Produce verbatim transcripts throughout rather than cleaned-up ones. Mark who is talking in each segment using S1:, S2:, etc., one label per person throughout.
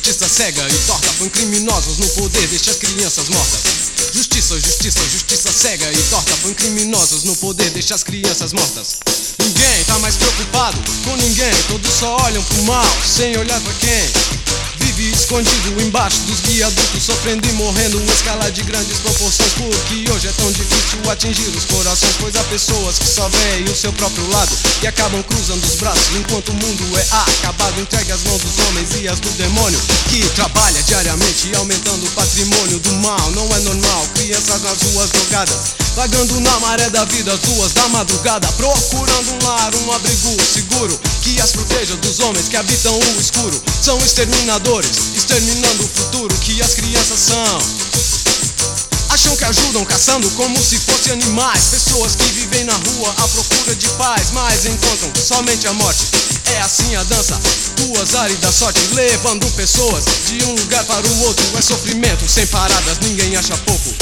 S1: justiça cega e torta, põe criminosos no poder, deixa as crianças mortas. Justiça, justiça, justiça cega e torta, põe criminosos no poder, deixa as crianças mortas. Ninguém tá mais preocupado com ninguém, todos só olham pro mal, sem olhar pra quem vive escondido embaixo dos viadutos, sofrendo e morrendo em escala de grandes proporções. Porque hoje é tão difícil atingir os corações, pois há pessoas que só veem o seu próprio lado e acabam cruzando os braços, enquanto o mundo é acabado, entregue às mãos dos homens e às do demônio, que trabalha diariamente aumentando o patrimônio do mal. Não é normal, crianças nas ruas drogadas, vagando na maré da vida às duas da madrugada, procurando um lar, um abrigo seguro que as proteja dos homens que habitam o escuro. São exterminadores, exterminando o futuro que as crianças são. Acham que ajudam caçando como se fossem animais, pessoas que vivem na rua à procura de paz, mas encontram somente a morte. É assim a dança do azar e da sorte, levando pessoas de um lugar para o outro. É sofrimento sem paradas, ninguém acha pouco.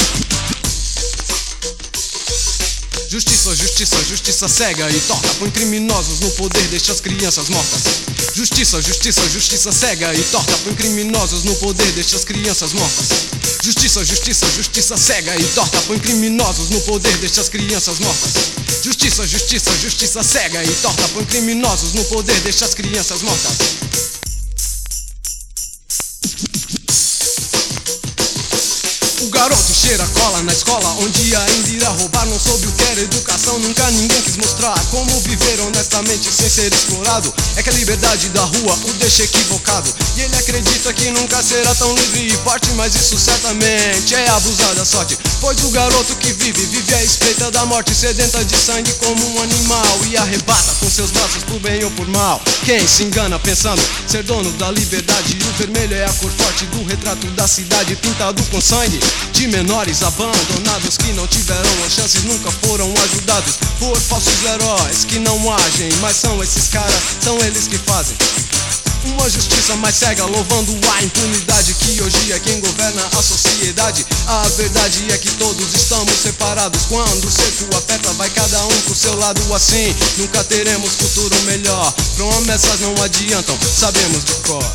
S1: Justiça, justiça, justiça cega e torta, põe criminosos no poder, deixa as crianças mortas. Justiça, justiça, justiça cega e torta, põe criminosos no poder, deixa as crianças mortas. Justiça, justiça, justiça cega e torta, põe criminosos no poder, deixa as crianças mortas. Justiça, justiça, justiça cega e torta, põe criminosos no poder, deixa as crianças mortas. O garoto cheira cola na escola, onde ainda irá roubar. Não soube o que era educação, nunca ninguém quis mostrar como viver honestamente sem ser explorado. É que a liberdade da rua o deixa equivocado, e ele acredita que nunca será tão livre e forte, mas isso certamente é abusar da sorte. Pois o garoto que vive, vive à espreita da morte, sedenta de sangue como um animal, e arrebata com seus braços por bem ou por mal quem se engana pensando ser dono da liberdade. E o vermelho é a cor forte do retrato da cidade, pintado com sangue de menores abandonados que não tiveram a chance, nunca foram ajudados por falsos heróis que não agem, mas são esses caras, são eles que fazem uma justiça mais cega, louvando a impunidade que hoje é quem governa a sociedade. A verdade é que todos estamos separados, quando o cerco aperta vai cada um pro seu lado. Assim nunca teremos futuro melhor, promessas não adiantam, sabemos de cor.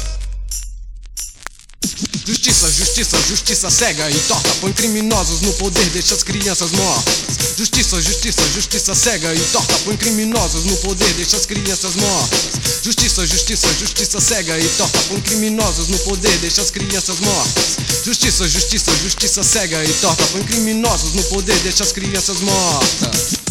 S1: Justiça, justiça, justiça cega e torta, põe criminosos no poder, deixa as crianças mortas. Justiça, justiça, justiça cega e torta, põe criminosos no poder, deixa as crianças mortas. Justiça, justiça, justiça cega e torta, põe criminosos no poder, deixa as crianças mortas. Justiça, justiça, justiça cega e torta, põe criminosos no poder, deixa as crianças mortas.